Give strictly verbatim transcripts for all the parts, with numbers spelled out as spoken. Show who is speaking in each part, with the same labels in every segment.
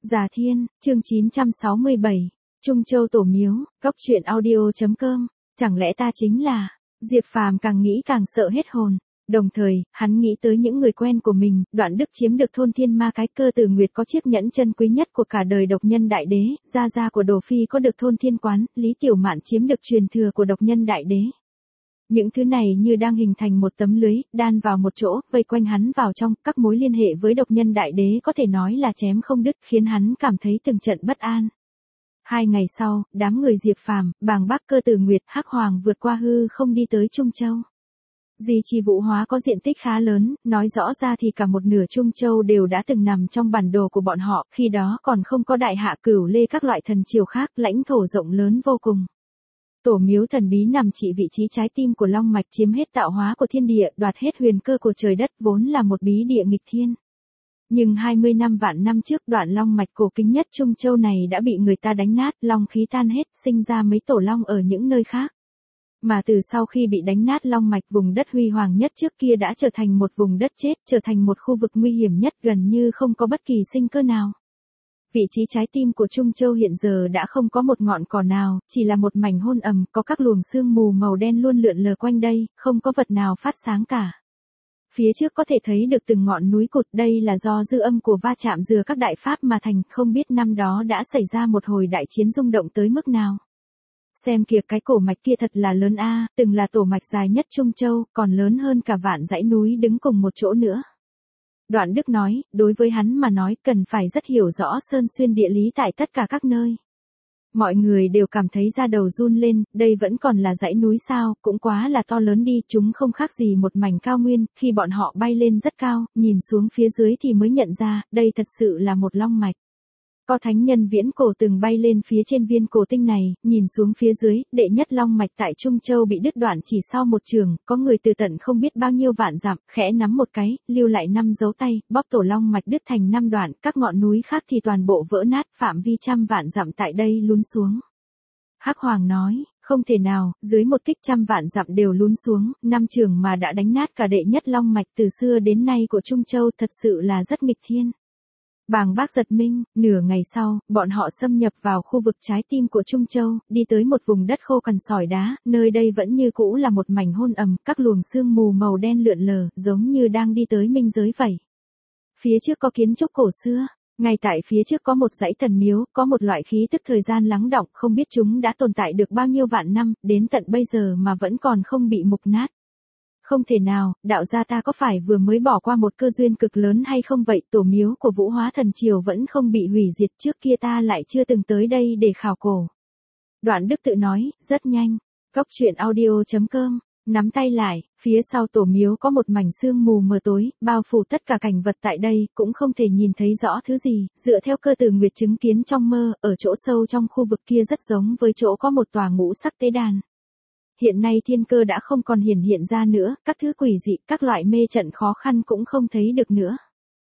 Speaker 1: Già Thiên, chương chín trăm sáu mươi bảy, Trung Châu Tổ Miếu, Cóc truyện audio chấm com, chẳng lẽ ta chính là... Diệp Phàm càng nghĩ càng sợ hết hồn. Đồng thời, hắn nghĩ tới những người quen của mình, Đoạn Đức chiếm được thôn Thiên Ma cái Cơ Tử Nguyệt có chiếc nhẫn chân quý nhất của cả đời độc nhân đại đế, Gia Gia của Đồ Phi có được thôn Thiên Quán, Lý Tiểu Mạn chiếm được truyền thừa của độc nhân đại đế. Những thứ này như đang hình thành một tấm lưới, đan vào một chỗ, vây quanh hắn vào trong, các mối liên hệ với độc nhân đại đế có thể nói là chém không đứt, khiến hắn cảm thấy từng trận bất an. Hai ngày sau, đám người Diệp Phàm, Bàng Bác, Cơ Tử Nguyệt, Hắc Hoàng vượt qua hư không đi tới Trung Châu. Di Chi Vũ Hóa có diện tích khá lớn, nói rõ ra thì cả một nửa Trung Châu đều đã từng nằm trong bản đồ của bọn họ, khi đó còn không có Đại Hạ Cửu Lê các loại thần triều khác, lãnh thổ rộng lớn vô cùng. Tổ miếu thần bí nằm trị vị trí trái tim của Long Mạch, chiếm hết tạo hóa của thiên địa, đoạt hết huyền cơ của trời đất, vốn là một bí địa nghịch thiên. Nhưng hai mươi năm vạn năm trước, đoạn Long Mạch cổ kính nhất Trung Châu này đã bị người ta đánh nát, long khí tan hết, sinh ra mấy tổ long ở những nơi khác. Mà từ sau khi bị đánh nát Long Mạch, vùng đất huy hoàng nhất trước kia đã trở thành một vùng đất chết, trở thành một khu vực nguy hiểm nhất, gần như không có bất kỳ sinh cơ nào. Vị trí trái tim của Trung Châu hiện giờ đã không có một ngọn cỏ nào, chỉ là một mảnh hôn ẩm, có các luồng sương mù màu đen luôn lượn lờ quanh đây, không có vật nào phát sáng cả. Phía trước có thể thấy được từng ngọn núi cụt, đây là do dư âm của va chạm dừa các đại pháp mà thành, không biết năm đó đã xảy ra một hồi đại chiến rung động tới mức nào. Xem kìa, cái cổ mạch kia thật là lớn a, từng là tổ mạch dài nhất Trung Châu, còn lớn hơn cả vạn dãy núi đứng cùng một chỗ nữa. Đoạn Đức nói, đối với hắn mà nói cần phải rất hiểu rõ sơn xuyên địa lý tại tất cả các nơi. Mọi người đều cảm thấy da đầu run lên, đây vẫn còn là dãy núi sao, cũng quá là to lớn đi, chúng không khác gì một mảnh cao nguyên, khi bọn họ bay lên rất cao, nhìn xuống phía dưới thì mới nhận ra, đây thật sự là một long mạch. Có thánh nhân viễn cổ từng bay lên phía trên viên cổ tinh này, nhìn xuống phía dưới, đệ nhất long mạch tại Trung Châu bị đứt đoạn chỉ sau một trường, có người từ tận không biết bao nhiêu vạn dặm, khẽ nắm một cái, lưu lại năm dấu tay, bóp tổ long mạch đứt thành năm đoạn, các ngọn núi khác thì toàn bộ vỡ nát, phạm vi trăm vạn dặm tại đây lún xuống. Hắc Hoàng nói, không thể nào, dưới một kích trăm vạn dặm đều lún xuống, năm trường mà đã đánh nát cả đệ nhất long mạch từ xưa đến nay của Trung Châu, thật sự là rất nghịch thiên. Bàng Bác giật mình, nửa ngày sau, bọn họ xâm nhập vào khu vực trái tim của Trung Châu, đi tới một vùng đất khô cằn sỏi đá, nơi đây vẫn như cũ là một mảnh hôn ẩm, các luồng sương mù màu đen lượn lờ, giống như đang đi tới minh giới vậy. Phía trước có kiến trúc cổ xưa, ngay tại phía trước có một dãy thần miếu, có một loại khí tức thời gian lắng đọng, không biết chúng đã tồn tại được bao nhiêu vạn năm, đến tận bây giờ mà vẫn còn không bị mục nát. Không thể nào, đạo gia ta có phải vừa mới bỏ qua một cơ duyên cực lớn hay không vậy, tổ miếu của Vũ Hóa Thần Triều vẫn không bị hủy diệt, trước kia ta lại chưa từng tới đây để khảo cổ. Đoạn Đức tự nói, rất nhanh. Cóc truyện audio chấm com, nắm tay lại, phía sau tổ miếu có một mảnh sương mù mờ tối, bao phủ tất cả cảnh vật tại đây, cũng không thể nhìn thấy rõ thứ gì, dựa theo Cơ Tử Nguyệt chứng kiến trong mơ, ở chỗ sâu trong khu vực kia rất giống với chỗ có một tòa ngũ sắc tế đàn. Hiện nay thiên cơ đã không còn hiển hiện ra nữa, các thứ quỷ dị, các loại mê trận khó khăn cũng không thấy được nữa.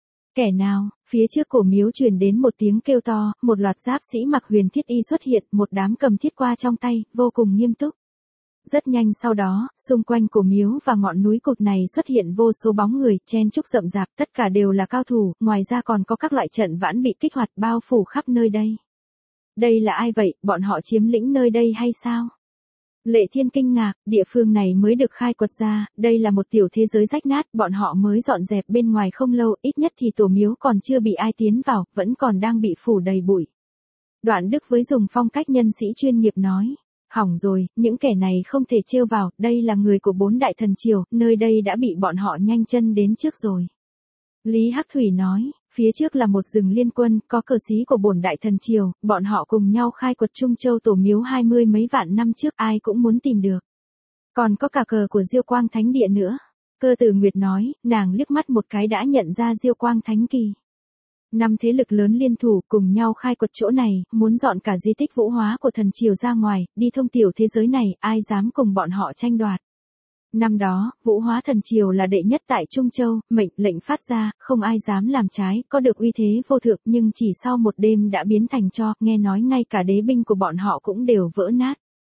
Speaker 1: Kẻ nào, phía trước cổ miếu truyền đến một tiếng kêu to, một loạt giáp sĩ mặc huyền thiết y xuất hiện, một đám cầm thiết qua trong tay, vô cùng nghiêm túc. Rất nhanh sau đó, xung quanh cổ miếu và ngọn núi cụt này xuất hiện vô số bóng người, chen chúc rậm rạp, tất cả đều là cao thủ, ngoài ra còn có các loại trận vãn bị kích hoạt bao phủ khắp nơi đây. Đây là ai vậy, bọn họ chiếm lĩnh nơi đây hay sao? Lệ Thiên kinh ngạc, địa phương này mới được khai quật ra, đây là một tiểu thế giới rách nát, bọn họ mới dọn dẹp bên ngoài không lâu, ít nhất thì tổ miếu còn chưa bị ai tiến vào, vẫn còn đang bị phủ đầy bụi. Đoạn Đức với dùng phong cách nhân sĩ chuyên nghiệp nói, hỏng rồi, những kẻ này không thể trêu vào, đây là người của bốn đại thần triều, nơi đây đã bị bọn họ nhanh chân đến trước rồi. Lý Hắc Thủy nói, phía trước là một rừng liên quân, có cờ xí của bổn đại thần triều, bọn họ cùng nhau khai quật Trung Châu tổ miếu hai mươi mấy vạn năm trước, ai cũng muốn tìm được. Còn có cả cờ của Diêu Quang Thánh Địa nữa. Cơ Tử Nguyệt nói, nàng liếc mắt một cái đã nhận ra Diêu Quang Thánh Kỳ. Năm thế lực lớn liên thủ cùng nhau khai quật chỗ này, muốn dọn cả di tích vũ hóa của thần triều ra ngoài, đi thông tiểu thế giới này, ai dám cùng bọn họ tranh đoạt. Năm đó, Vũ Hóa Thần Triều là đệ nhất tại Trung Châu, mệnh lệnh phát ra, không ai dám làm trái, có được uy thế vô thượng, nhưng chỉ sau một đêm đã biến thành tro, nghe nói ngay cả đế binh của bọn họ cũng đều vỡ nát.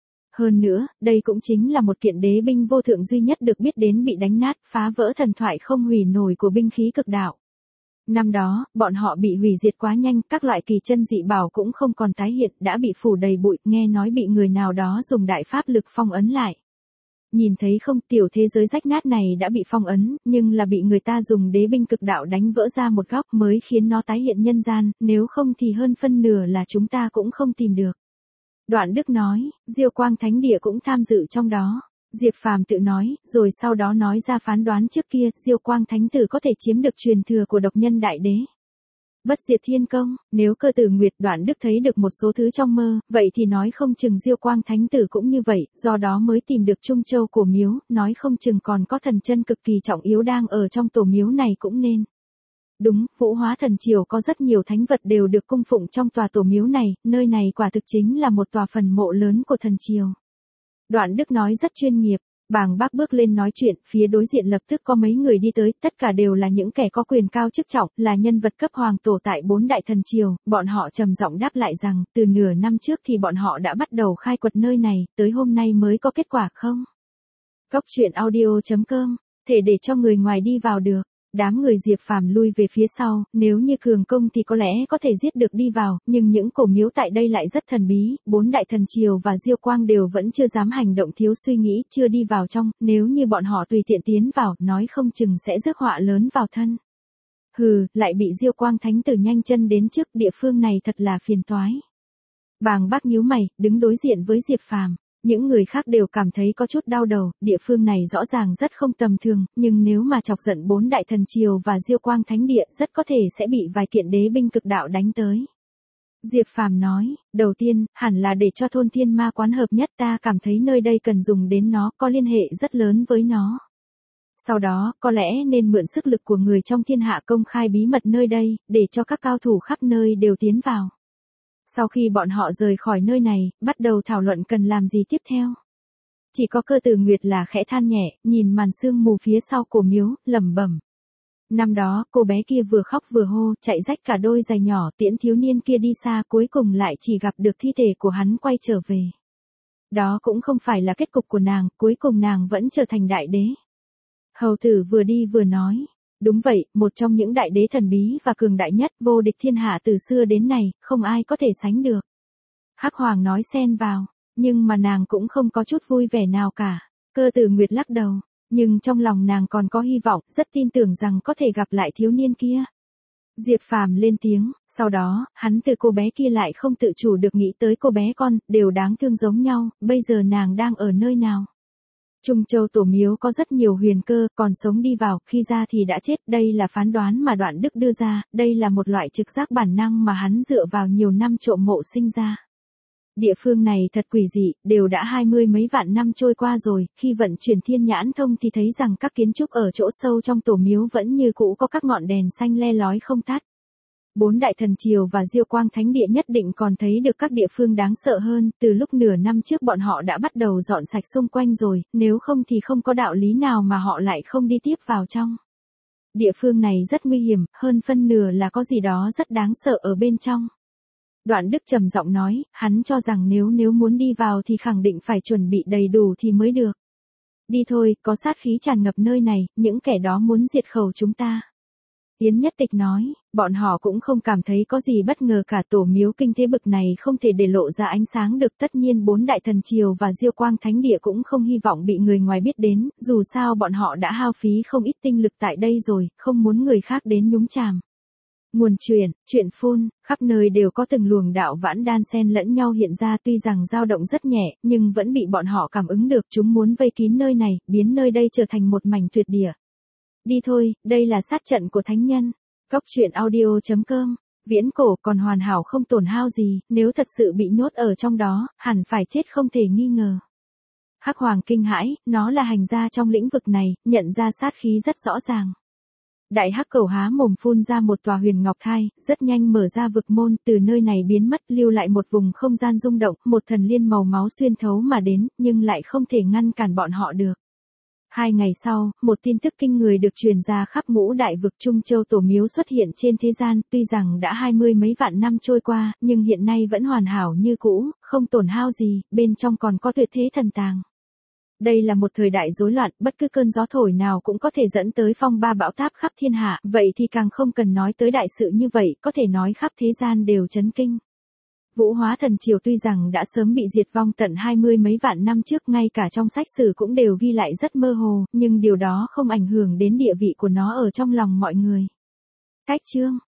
Speaker 1: Hơn nữa, đây cũng chính là một kiện đế binh vô thượng duy nhất được biết đến bị đánh nát, phá vỡ thần thoại không hủy nổi của binh khí cực đạo. Năm đó, bọn họ bị hủy diệt quá nhanh, các loại kỳ chân dị bảo cũng không còn tái hiện, đã bị phủ đầy bụi, nghe nói bị người nào đó dùng đại pháp lực phong ấn lại. Nhìn thấy không, tiểu thế giới rách nát này đã bị phong ấn, nhưng là bị người ta dùng đế binh cực đạo đánh vỡ ra một góc mới khiến nó tái hiện nhân gian, nếu không thì hơn phân nửa là chúng ta cũng không tìm được. Đoạn Đức nói, Diêu Quang Thánh Địa cũng tham dự trong đó. Diệp Phàm tự nói, rồi sau đó nói ra phán đoán trước kia, Diêu Quang Thánh Tử có thể chiếm được truyền thừa của độc nhân đại đế. Bất diệt thiên công, nếu Cơ Tử Nguyệt Đoạn Đức thấy được một số thứ trong mơ, vậy thì nói không chừng Diêu Quang Thánh Tử cũng như vậy, do đó mới tìm được Trung Châu cổ miếu, nói không chừng còn có thần chân cực kỳ trọng yếu đang ở trong tổ miếu này cũng nên. Đúng, Vũ Hóa Thần Triều có rất nhiều thánh vật đều được cung phụng trong tòa tổ miếu này, nơi này quả thực chính là một tòa phần mộ lớn của thần triều. Đoạn Đức nói rất chuyên nghiệp, Bàng Bác bước lên nói chuyện, phía đối diện lập tức có mấy người đi tới, tất cả đều là những kẻ có quyền cao chức trọng, là nhân vật cấp hoàng tổ tại bốn đại thần triều, bọn họ trầm giọng đáp lại rằng, từ nửa năm trước thì bọn họ đã bắt đầu khai quật nơi này, tới hôm nay mới có kết quả không? Cốc truyện audio chấm com, thể để cho người ngoài đi vào được. Đám người Diệp Phàm lui về phía sau, nếu như cường công thì có lẽ có thể giết được đi vào, nhưng những cổ miếu tại đây lại rất thần bí, bốn đại thần triều và Diêu Quang đều vẫn chưa dám hành động thiếu suy nghĩ, chưa đi vào trong, nếu như bọn họ tùy tiện tiến vào, nói không chừng sẽ rước họa lớn vào thân. Hừ, lại bị Diêu Quang Thánh Tử nhanh chân đến trước, địa phương này thật là phiền toái. Bàng Bác nhíu mày, đứng đối diện với Diệp Phàm. Những người khác đều cảm thấy có chút đau đầu, địa phương này rõ ràng rất không tầm thường, nhưng nếu mà chọc giận bốn đại thần triều và Diêu Quang Thánh Địa rất có thể sẽ bị vài kiện đế binh cực đạo đánh tới. Diệp Phàm nói, đầu tiên, hẳn là để cho thôn thiên ma quán hợp nhất, ta cảm thấy nơi đây cần dùng đến nó, có liên hệ rất lớn với nó. Sau đó, có lẽ nên mượn sức lực của người trong thiên hạ công khai bí mật nơi đây, để cho các cao thủ khắp nơi đều tiến vào. Sau khi bọn họ rời khỏi nơi này, bắt đầu thảo luận cần làm gì tiếp theo. Chỉ có Cơ Tử Nguyệt là khẽ than nhẹ, nhìn màn sương mù phía sau cổ miếu, lẩm bẩm. Năm đó, cô bé kia vừa khóc vừa hô, chạy rách cả đôi giày nhỏ, tiễn thiếu niên kia đi xa, cuối cùng lại chỉ gặp được thi thể của hắn quay trở về. Đó cũng không phải là kết cục của nàng, cuối cùng nàng vẫn trở thành đại đế. Hầu tử vừa đi vừa nói. Đúng vậy, một trong những đại đế thần bí và cường đại nhất, vô địch thiên hạ từ xưa đến nay, không ai có thể sánh được. Hắc Hoàng nói xen vào, nhưng mà nàng cũng không có chút vui vẻ nào cả. Cơ Tử Nguyệt lắc đầu, nhưng trong lòng nàng còn có hy vọng, rất tin tưởng rằng có thể gặp lại thiếu niên kia. Diệp Phàm lên tiếng, sau đó, hắn từ cô bé kia lại không tự chủ được nghĩ tới cô bé con, đều đáng thương giống nhau, bây giờ nàng đang ở nơi nào? Trung Châu tổ miếu có rất nhiều huyền cơ, còn sống đi vào, khi ra thì đã chết, đây là phán đoán mà Đoạn Đức đưa ra, đây là một loại trực giác bản năng mà hắn dựa vào nhiều năm trộm mộ sinh ra. Địa phương này thật quỷ dị, đều đã hai mươi mấy vạn năm trôi qua rồi, khi vận chuyển thiên nhãn thông thì thấy rằng các kiến trúc ở chỗ sâu trong tổ miếu vẫn như cũ có các ngọn đèn xanh le lói không tắt. Bốn đại thần triều và Diêu Quang Thánh Địa nhất định còn thấy được các địa phương đáng sợ hơn, từ lúc nửa năm trước bọn họ đã bắt đầu dọn sạch xung quanh rồi, nếu không thì không có đạo lý nào mà họ lại không đi tiếp vào trong. Địa phương này rất nguy hiểm, hơn phân nửa là có gì đó rất đáng sợ ở bên trong. Đoạn Đức trầm giọng nói, hắn cho rằng nếu nếu muốn đi vào thì khẳng định phải chuẩn bị đầy đủ thì mới được. Đi thôi, có sát khí tràn ngập nơi này, những kẻ đó muốn diệt khẩu chúng ta. Yến Nhất Tịch nói, bọn họ cũng không cảm thấy có gì bất ngờ cả, tổ miếu kinh thế bực này không thể để lộ ra ánh sáng được, tất nhiên bốn đại thần triều và Diêu Quang Thánh Địa cũng không hy vọng bị người ngoài biết đến, dù sao bọn họ đã hao phí không ít tinh lực tại đây rồi, không muốn người khác đến nhúng chàm. Nguồn truyền, chuyện phun, khắp nơi đều có từng luồng đạo vãn đan xen lẫn nhau hiện ra, tuy rằng dao động rất nhẹ, nhưng vẫn bị bọn họ cảm ứng được, chúng muốn vây kín nơi này, biến nơi đây trở thành một mảnh tuyệt địa. Đi thôi, đây là sát trận của thánh nhân. Cốc truyện audio chấm com, viễn cổ còn hoàn hảo không tổn hao gì, nếu thật sự bị nhốt ở trong đó, hẳn phải chết không thể nghi ngờ. Hắc Hoàng kinh hãi, nó là hành gia trong lĩnh vực này, nhận ra sát khí rất rõ ràng. Đại hắc cẩu há mồm phun ra một tòa huyền ngọc thai, rất nhanh mở ra vực môn, từ nơi này biến mất, lưu lại một vùng không gian rung động, một thần liên màu máu xuyên thấu mà đến, nhưng lại không thể ngăn cản bọn họ được. Hai ngày sau, một tin tức kinh người được truyền ra khắp ngũ đại vực, Trung Châu tổ miếu xuất hiện trên thế gian, tuy rằng đã hai mươi mấy vạn năm trôi qua, nhưng hiện nay vẫn hoàn hảo như cũ, không tổn hao gì, bên trong còn có tuyệt thế thần tàng. Đây là một thời đại rối loạn, bất cứ cơn gió thổi nào cũng có thể dẫn tới phong ba bão táp khắp thiên hạ, vậy thì càng không cần nói tới đại sự như vậy, có thể nói khắp thế gian đều chấn kinh. Vũ Hóa thần triều tuy rằng đã sớm bị diệt vong tận hai mươi mấy vạn năm trước, ngay cả trong sách sử cũng đều ghi lại rất mơ hồ, nhưng điều đó không ảnh hưởng đến địa vị của nó ở trong lòng mọi người. Cách chương